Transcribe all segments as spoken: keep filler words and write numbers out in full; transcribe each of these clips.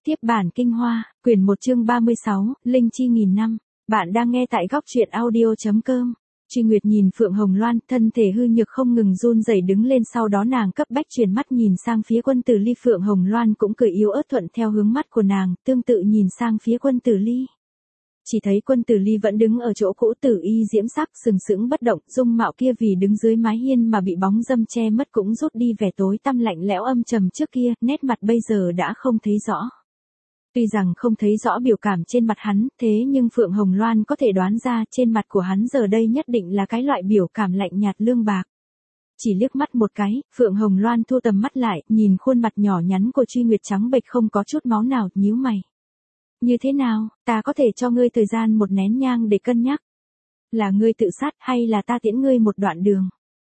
Tiếp bản kinh hoa, quyển một chương ba mươi sáu, Linh chi nghìn năm. Bạn đang nghe tại góc truyện audio.com. Truy Nguyệt nhìn Phượng Hồng Loan, thân thể hư nhược không ngừng run rẩy đứng lên, sau đó nàng cấp bách chuyển mắt nhìn sang phía Quân Tử Ly. Phượng Hồng Loan cũng cười yếu ớt thuận theo hướng mắt của nàng, tương tự nhìn sang phía Quân Tử Ly. Chỉ thấy Quân Tử Ly vẫn đứng ở chỗ cũ, tử y diễm sắc, sừng sững bất động, dung mạo kia vì đứng dưới mái hiên mà bị bóng râm che mất cũng rút đi vẻ tối tăm lạnh lẽo âm trầm trước kia, nét mặt bây giờ đã không thấy rõ. Tuy rằng không thấy rõ biểu cảm trên mặt hắn, thế nhưng Phượng Hồng Loan có thể đoán ra trên mặt của hắn giờ đây nhất định là cái loại biểu cảm lạnh nhạt lương bạc. Chỉ liếc mắt một cái, Phượng Hồng Loan thu tầm mắt lại, nhìn khuôn mặt nhỏ nhắn của Truy Nguyệt trắng bệch không có chút máu nào, nhíu mày. Như thế nào, ta có thể cho ngươi thời gian một nén nhang để cân nhắc. Là ngươi tự sát hay là ta tiễn ngươi một đoạn đường?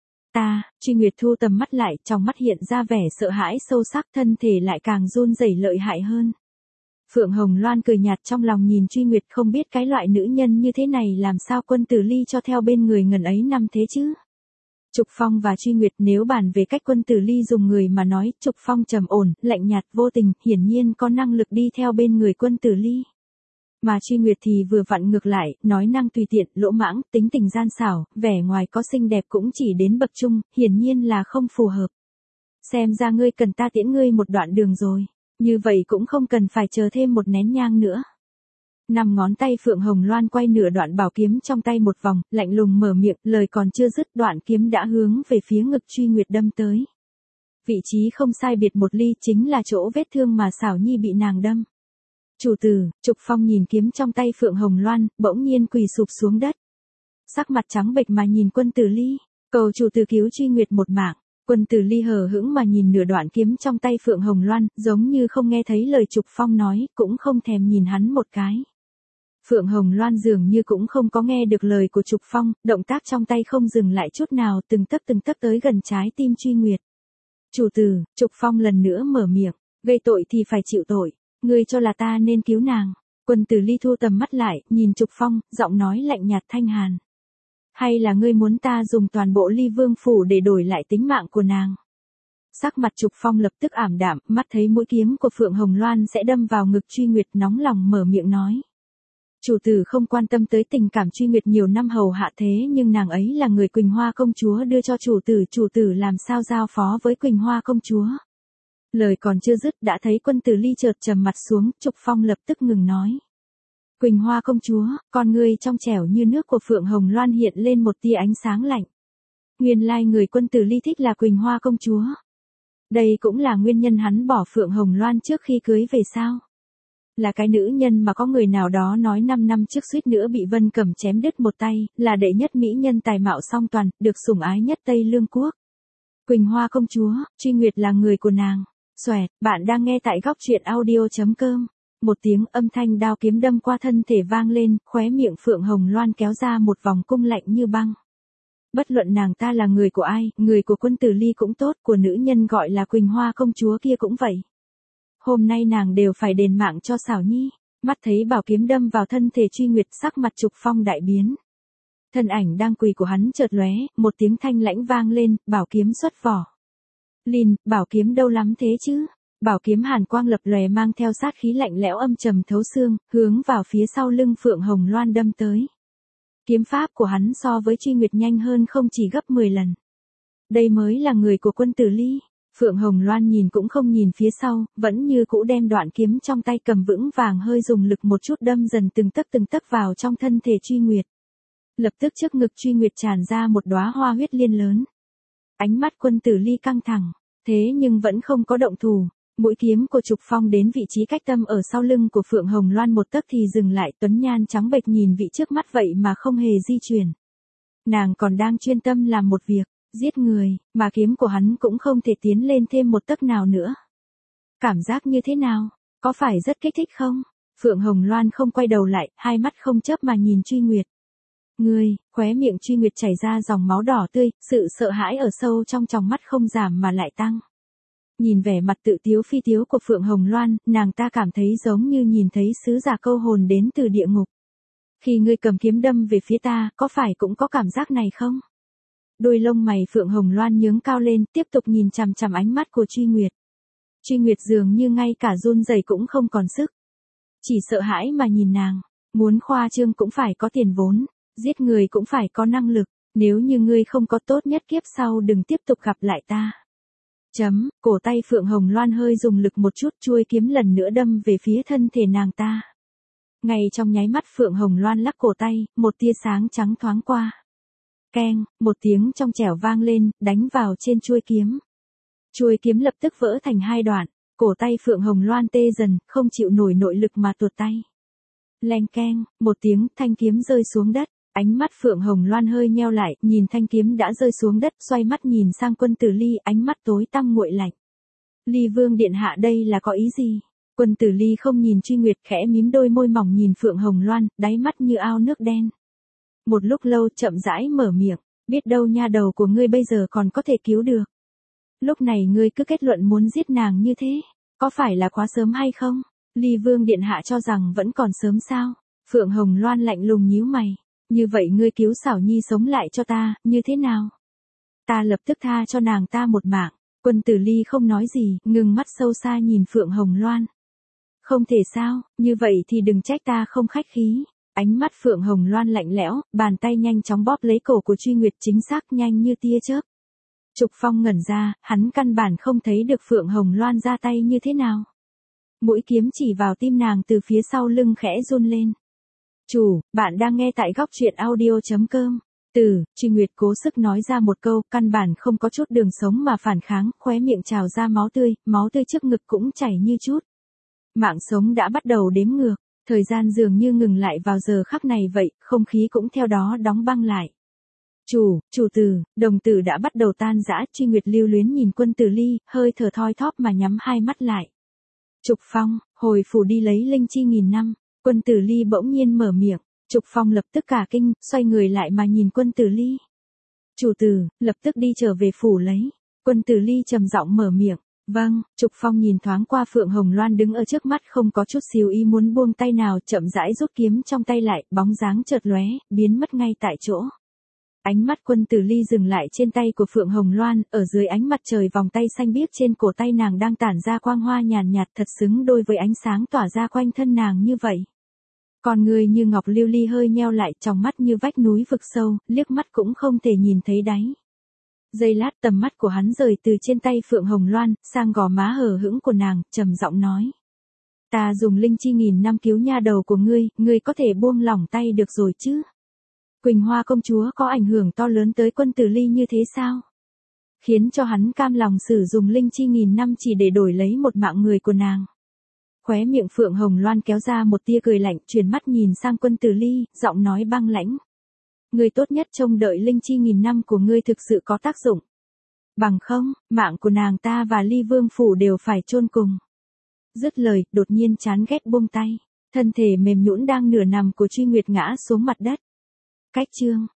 Ta, Truy Nguyệt thu tầm mắt lại, trong mắt hiện ra vẻ sợ hãi sâu sắc, thân thể lại càng run rẩy lợi hại hơn. Phượng Hồng Loan cười nhạt trong lòng nhìn Truy Nguyệt, không biết cái loại nữ nhân như thế này làm sao Quân Tử Ly cho theo bên người ngần ấy năm thế chứ. Trục Phong và Truy Nguyệt nếu bàn về cách Quân Tử Ly dùng người mà nói, Trục Phong trầm ổn, lạnh nhạt vô tình, hiển nhiên có năng lực đi theo bên người Quân Tử Ly. Mà Truy Nguyệt thì vừa vặn ngược lại, nói năng tùy tiện, lỗ mãng, tính tình gian xảo, vẻ ngoài có xinh đẹp cũng chỉ đến bậc trung, hiển nhiên là không phù hợp. Xem ra ngươi cần ta tiễn ngươi một đoạn đường rồi, như vậy cũng không cần phải chờ thêm một nén nhang nữa. Năm ngón tay Phượng Hồng Loan quay nửa đoạn bảo kiếm trong tay một vòng, lạnh lùng mở miệng, lời còn chưa dứt đoạn kiếm đã hướng về phía ngực Truy Nguyệt đâm tới. Vị trí không sai biệt một ly, chính là chỗ vết thương mà Xảo Nhi bị nàng đâm. Chủ tử, Trục Phong nhìn kiếm trong tay Phượng Hồng Loan, bỗng nhiên quỳ sụp xuống đất. Sắc mặt trắng bệch mà nhìn Quân Tử Ly, cầu chủ tử cứu Truy Nguyệt một mạng. Quân Tử Ly hờ hững mà nhìn nửa đoạn kiếm trong tay Phượng Hồng Loan, giống như không nghe thấy lời Trục Phong nói, cũng không thèm nhìn hắn một cái. Phượng Hồng Loan dường như cũng không có nghe được lời của Trục Phong, động tác trong tay không dừng lại chút nào, từng tấc từng tấc tới gần trái tim Truy Nguyệt. Chủ tử, Trục Phong lần nữa mở miệng, gây tội thì phải chịu tội, ngươi cho là ta nên cứu nàng. Quân Tử Ly thu tầm mắt lại, nhìn Trục Phong, giọng nói lạnh nhạt thanh hàn. Hay là ngươi muốn ta dùng toàn bộ Ly Vương phủ để đổi lại tính mạng của nàng? Sắc mặt Trục Phong lập tức ảm đạm, mắt thấy mũi kiếm của Phượng Hồng Loan sẽ đâm vào ngực Truy Nguyệt, nóng lòng mở miệng nói. Chủ tử không quan tâm tới tình cảm Truy Nguyệt nhiều năm hầu hạ, thế nhưng nàng ấy là người Quỳnh Hoa công chúa đưa cho chủ tử, chủ tử làm sao giao phó với Quỳnh Hoa công chúa? Lời còn chưa dứt đã thấy Quân Tử Ly chợt trầm mặt xuống, Trục Phong lập tức ngừng nói. Quỳnh Hoa công chúa, con ngươi trong trẻo như nước của Phượng Hồng Loan hiện lên một tia ánh sáng lạnh. Nguyên lai người Quân Tử Ly thích là Quỳnh Hoa công chúa. Đây cũng là nguyên nhân hắn bỏ Phượng Hồng Loan trước khi cưới về sao? Là cái nữ nhân mà có người nào đó nói năm năm trước suýt nữa bị Vân Cẩm chém đứt một tay, là đệ nhất mỹ nhân tài mạo song toàn, được sủng ái nhất Tây Lương quốc. Quỳnh Hoa công chúa, Truy Nguyệt là người của nàng. Xoẹt, bạn đang nghe tại góc truyện audio.com. Một tiếng âm thanh đao kiếm đâm qua thân thể vang lên, khóe miệng Phượng Hồng Loan kéo ra một vòng cung lạnh như băng. Bất luận nàng ta là người của ai, người của Quân Tử Ly cũng tốt, của nữ nhân gọi là Quỳnh Hoa công chúa kia cũng vậy. Hôm nay nàng đều phải đền mạng cho Xảo Nhi. Mắt thấy bảo kiếm đâm vào thân thể Truy Nguyệt, sắc mặt Trục Phong đại biến. Thân ảnh đang quỳ của hắn chợt lóe, một tiếng thanh lãnh vang lên, bảo kiếm xuất vỏ. Lìn, bảo kiếm đâu lắm thế chứ? Bảo kiếm hàn quang lập lòe mang theo sát khí lạnh lẽo âm trầm thấu xương, hướng vào phía sau lưng Phượng Hồng Loan đâm tới. Kiếm pháp của hắn so với Truy Nguyệt nhanh hơn không chỉ gấp mười lần. Đây mới là người của Quân Tử Ly. Phượng Hồng Loan nhìn cũng không nhìn phía sau, vẫn như cũ đem đoạn kiếm trong tay cầm vững vàng, hơi dùng lực một chút đâm dần từng tấc từng tấc vào trong thân thể Truy Nguyệt. Lập tức trước ngực Truy Nguyệt tràn ra một đóa hoa huyết liên lớn. Ánh mắt Quân Tử Ly căng thẳng, thế nhưng vẫn không có động thủ. Mũi kiếm của Trục Phong đến vị trí cách tâm ở sau lưng của Phượng Hồng Loan một tấc thì dừng lại, tuấn nhan trắng bệch nhìn vị trước mắt vậy mà không hề di chuyển. Nàng còn đang chuyên tâm làm một việc, giết người, mà kiếm của hắn cũng không thể tiến lên thêm một tấc nào nữa. Cảm giác như thế nào? Có phải rất kích thích không? Phượng Hồng Loan không quay đầu lại, hai mắt không chớp mà nhìn Truy Nguyệt. Ngươi, khóe miệng Truy Nguyệt chảy ra dòng máu đỏ tươi, sự sợ hãi ở sâu trong tròng mắt không giảm mà lại tăng. Nhìn vẻ mặt tự tiếu phi tiếu của Phượng Hồng Loan, nàng ta cảm thấy giống như nhìn thấy sứ giả câu hồn đến từ địa ngục. Khi ngươi cầm kiếm đâm về phía ta, có phải cũng có cảm giác này không? Đôi lông mày Phượng Hồng Loan nhướng cao lên, tiếp tục nhìn chằm chằm ánh mắt của Truy Nguyệt. Truy Nguyệt dường như ngay cả run rẩy cũng không còn sức. Chỉ sợ hãi mà nhìn nàng, muốn khoa trương cũng phải có tiền vốn, giết người cũng phải có năng lực, nếu như ngươi không có tốt nhất kiếp sau đừng tiếp tục gặp lại ta. Chấm, cổ tay Phượng Hồng Loan hơi dùng lực một chút, chuôi kiếm lần nữa đâm về phía thân thể nàng ta. Ngay trong nháy mắt Phượng Hồng Loan lắc cổ tay, một tia sáng trắng thoáng qua. Keng, một tiếng trong trẻo vang lên, đánh vào trên chuôi kiếm. Chuôi kiếm lập tức vỡ thành hai đoạn, cổ tay Phượng Hồng Loan tê dần, không chịu nổi nội lực mà tuột tay. Leng keng, một tiếng, thanh kiếm rơi xuống đất, ánh mắt Phượng Hồng Loan hơi nheo lại, nhìn thanh kiếm đã rơi xuống đất, xoay mắt nhìn sang Quân Tử Ly, ánh mắt tối tăm nguội lạnh. Ly Vương điện hạ đây là có ý gì? Quân Tử Ly không nhìn Truy Nguyệt, khẽ mím đôi môi mỏng nhìn Phượng Hồng Loan, đáy mắt như ao nước đen. Một lúc lâu chậm rãi mở miệng, biết đâu nha đầu của ngươi bây giờ còn có thể cứu được. Lúc này ngươi cứ kết luận muốn giết nàng như thế, có phải là quá sớm hay không? Ly Vương điện hạ cho rằng vẫn còn sớm sao? Phượng Hồng Loan lạnh lùng nhíu mày, như vậy ngươi cứu Xảo Nhi sống lại cho ta, như thế nào? Ta lập tức tha cho nàng ta một mạng. Quân Tử Ly không nói gì, ngừng mắt sâu xa nhìn Phượng Hồng Loan. Không thể sao, như vậy thì đừng trách ta không khách khí. Ánh mắt Phượng Hồng Loan lạnh lẽo, bàn tay nhanh chóng bóp lấy cổ của Truy Nguyệt, chính xác nhanh như tia chớp. Trục Phong ngẩn ra, hắn căn bản không thấy được Phượng Hồng Loan ra tay như thế nào. Mũi kiếm chỉ vào tim nàng từ phía sau lưng khẽ run lên. Chủ, bạn đang nghe tại góc truyện audio chấm com. Từ, Truy Nguyệt cố sức nói ra một câu, căn bản không có chút đường sống mà phản kháng, khóe miệng trào ra máu tươi, máu tươi trước ngực cũng chảy như chút. Mạng sống đã bắt đầu đếm ngược, thời gian dường như ngừng lại vào giờ khắc này vậy, không khí cũng theo đó đóng băng lại. Chủ, chủ tử, đồng tử đã bắt đầu tan rã, Truy Nguyệt lưu luyến nhìn Quân Tử Ly, hơi thở thoi thóp mà nhắm hai mắt lại. Trục Phong, hồi phủ đi lấy linh chi nghìn năm. Quân Tử Ly bỗng nhiên mở miệng, Trục Phong lập tức cả kinh, xoay người lại mà nhìn Quân Tử Ly. Chủ tử, lập tức đi trở về phủ lấy. Quân Tử Ly trầm giọng mở miệng, vâng. Trục Phong nhìn thoáng qua Phượng Hồng Loan đứng ở trước mắt, không có chút xíu ý muốn buông tay nào, chậm rãi rút kiếm trong tay lại, bóng dáng chợt lóe, biến mất ngay tại chỗ. Ánh mắt Quân Tử Ly dừng lại trên tay của Phượng Hồng Loan, ở dưới ánh mặt trời vòng tay xanh biếc trên cổ tay nàng đang tản ra quang hoa nhàn nhạt, thật xứng đôi với ánh sáng tỏa ra quanh thân nàng như vậy. Còn người như ngọc lưu ly hơi nheo lại, trong mắt như vách núi vực sâu, liếc mắt cũng không thể nhìn thấy đáy. Giây lát tầm mắt của hắn rời từ trên tay Phượng Hồng Loan, sang gò má hờ hững của nàng, trầm giọng nói. Ta dùng linh chi nghìn năm cứu nha đầu của ngươi, ngươi có thể buông lỏng tay được rồi chứ? Quỳnh Hoa công chúa có ảnh hưởng to lớn tới Quân Tử Ly như thế sao? Khiến cho hắn cam lòng sử dụng linh chi nghìn năm chỉ để đổi lấy một mạng người của nàng. Khóe miệng Phượng Hồng Loan kéo ra một tia cười lạnh, chuyển mắt nhìn sang Quân Tử Ly, giọng nói băng lãnh. Ngươi tốt nhất trông đợi linh chi nghìn năm của ngươi thực sự có tác dụng. Bằng không, mạng của nàng ta và Ly Vương phủ đều phải chôn cùng. Dứt lời, đột nhiên chán ghét buông tay, thân thể mềm nhũn đang nửa nằm của Truy Nguyệt ngã xuống mặt đất. Cách chương